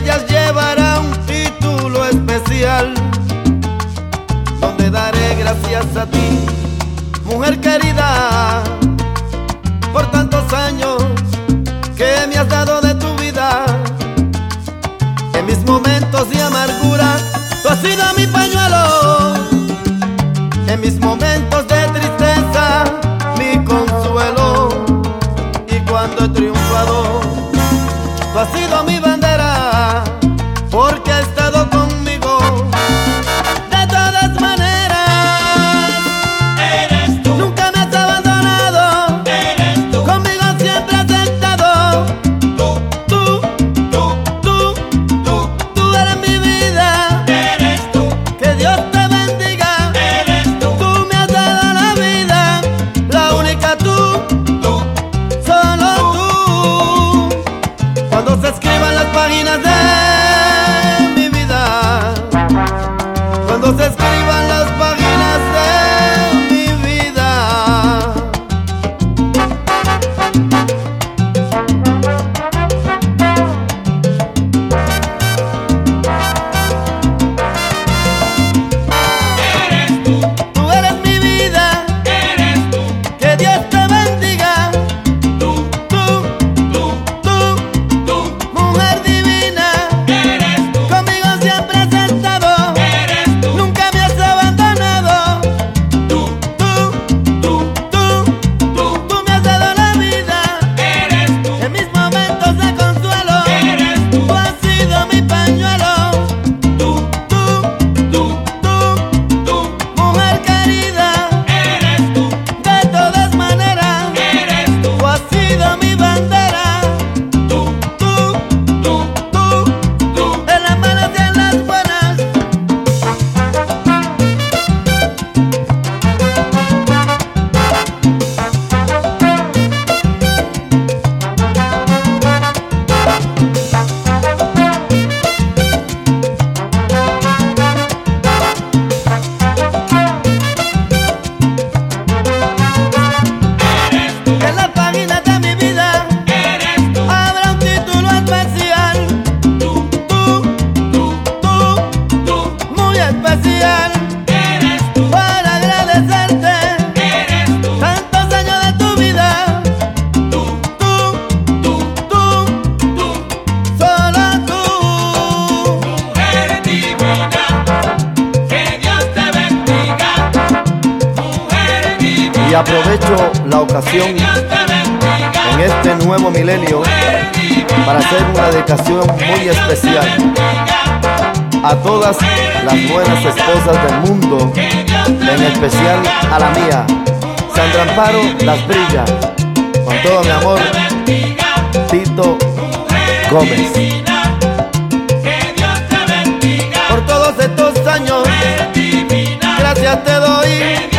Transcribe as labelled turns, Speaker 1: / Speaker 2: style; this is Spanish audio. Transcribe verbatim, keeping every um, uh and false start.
Speaker 1: ellas llevará un título especial, donde daré gracias a ti, mujer querida, por tantos años que me has dado de tu vida. En mis momentos de amargura, tú has sido mi pañuelo. En mis momentos de tristeza, mi consuelo. Y cuando he triunfado, tú has sido mi bandera, porque has estado conmigo. De todas maneras,
Speaker 2: Eres tú,
Speaker 1: nunca me has abandonado.
Speaker 2: eres tú,
Speaker 1: Conmigo siempre has estado.
Speaker 2: tú,
Speaker 1: Tú,
Speaker 2: tú,
Speaker 1: tú,
Speaker 2: tú,
Speaker 1: tú eres mi vida.
Speaker 2: eres tú,
Speaker 1: Que Dios te bendiga.
Speaker 2: eres tú,
Speaker 1: Tú me has dado la vida, la única tú,
Speaker 2: tú,
Speaker 1: solo tú. Cuando se escriban las páginas de mi vida, cuando se escriban las páginas de mi vida,
Speaker 2: eres tú,
Speaker 1: tú eres mi vida.
Speaker 2: eres tú,
Speaker 1: Que Dios te bendiga.
Speaker 2: tú,
Speaker 1: Tú,
Speaker 2: tú,
Speaker 1: tú,
Speaker 2: tú,
Speaker 1: mujer divina,
Speaker 2: eres tú,
Speaker 1: conmigo siempre has estado.
Speaker 2: eres tú,
Speaker 1: Nunca me has abandonado.
Speaker 2: tú,
Speaker 1: Tú,
Speaker 2: tú,
Speaker 1: tú,
Speaker 2: tú,
Speaker 1: tú me has dado la vida.
Speaker 2: eres tú,
Speaker 1: En mis momentos de consuelo,
Speaker 2: eres tú,
Speaker 1: tú has sido mi pañuelo.
Speaker 2: tú,
Speaker 1: Tú,
Speaker 2: tú,
Speaker 1: tú,
Speaker 2: tú,
Speaker 1: mujer querida,
Speaker 2: eres tú,
Speaker 1: de todas maneras,
Speaker 2: eres tú,
Speaker 1: tú has sido mi bandera.
Speaker 2: tú,
Speaker 1: Tú,
Speaker 2: tú,
Speaker 1: tú,
Speaker 2: tú.
Speaker 1: en las malas y en las buenas. Que en las páginas de mi vida
Speaker 2: Eres tú,
Speaker 1: habrá un título especial.
Speaker 2: tú,
Speaker 1: Tú,
Speaker 2: tú,
Speaker 1: tú,
Speaker 2: tú,
Speaker 1: muy especial.
Speaker 2: eres tú,
Speaker 1: Para agradecerte
Speaker 2: eres tú,
Speaker 1: tantos años de tu vida.
Speaker 2: tú,
Speaker 1: Tú,
Speaker 2: tú,
Speaker 1: tú,
Speaker 2: tú,
Speaker 1: solo tú.
Speaker 2: mujer divina, que Dios te bendiga, mujer divina,
Speaker 1: Y aprovecho la ocasión
Speaker 2: Dios te bendiga,
Speaker 1: en este nuevo milenio
Speaker 2: mujer divina,
Speaker 1: para hacer una dedicación muy especial a todas las buenas esposas del mundo, en especial a la mía, Sandra Amparo Las Brillas, con todo mi amor, Tito Gómez.
Speaker 2: que Dios te bendiga,
Speaker 1: Por todos estos años,
Speaker 2: divina,
Speaker 1: gracias te doy.
Speaker 2: que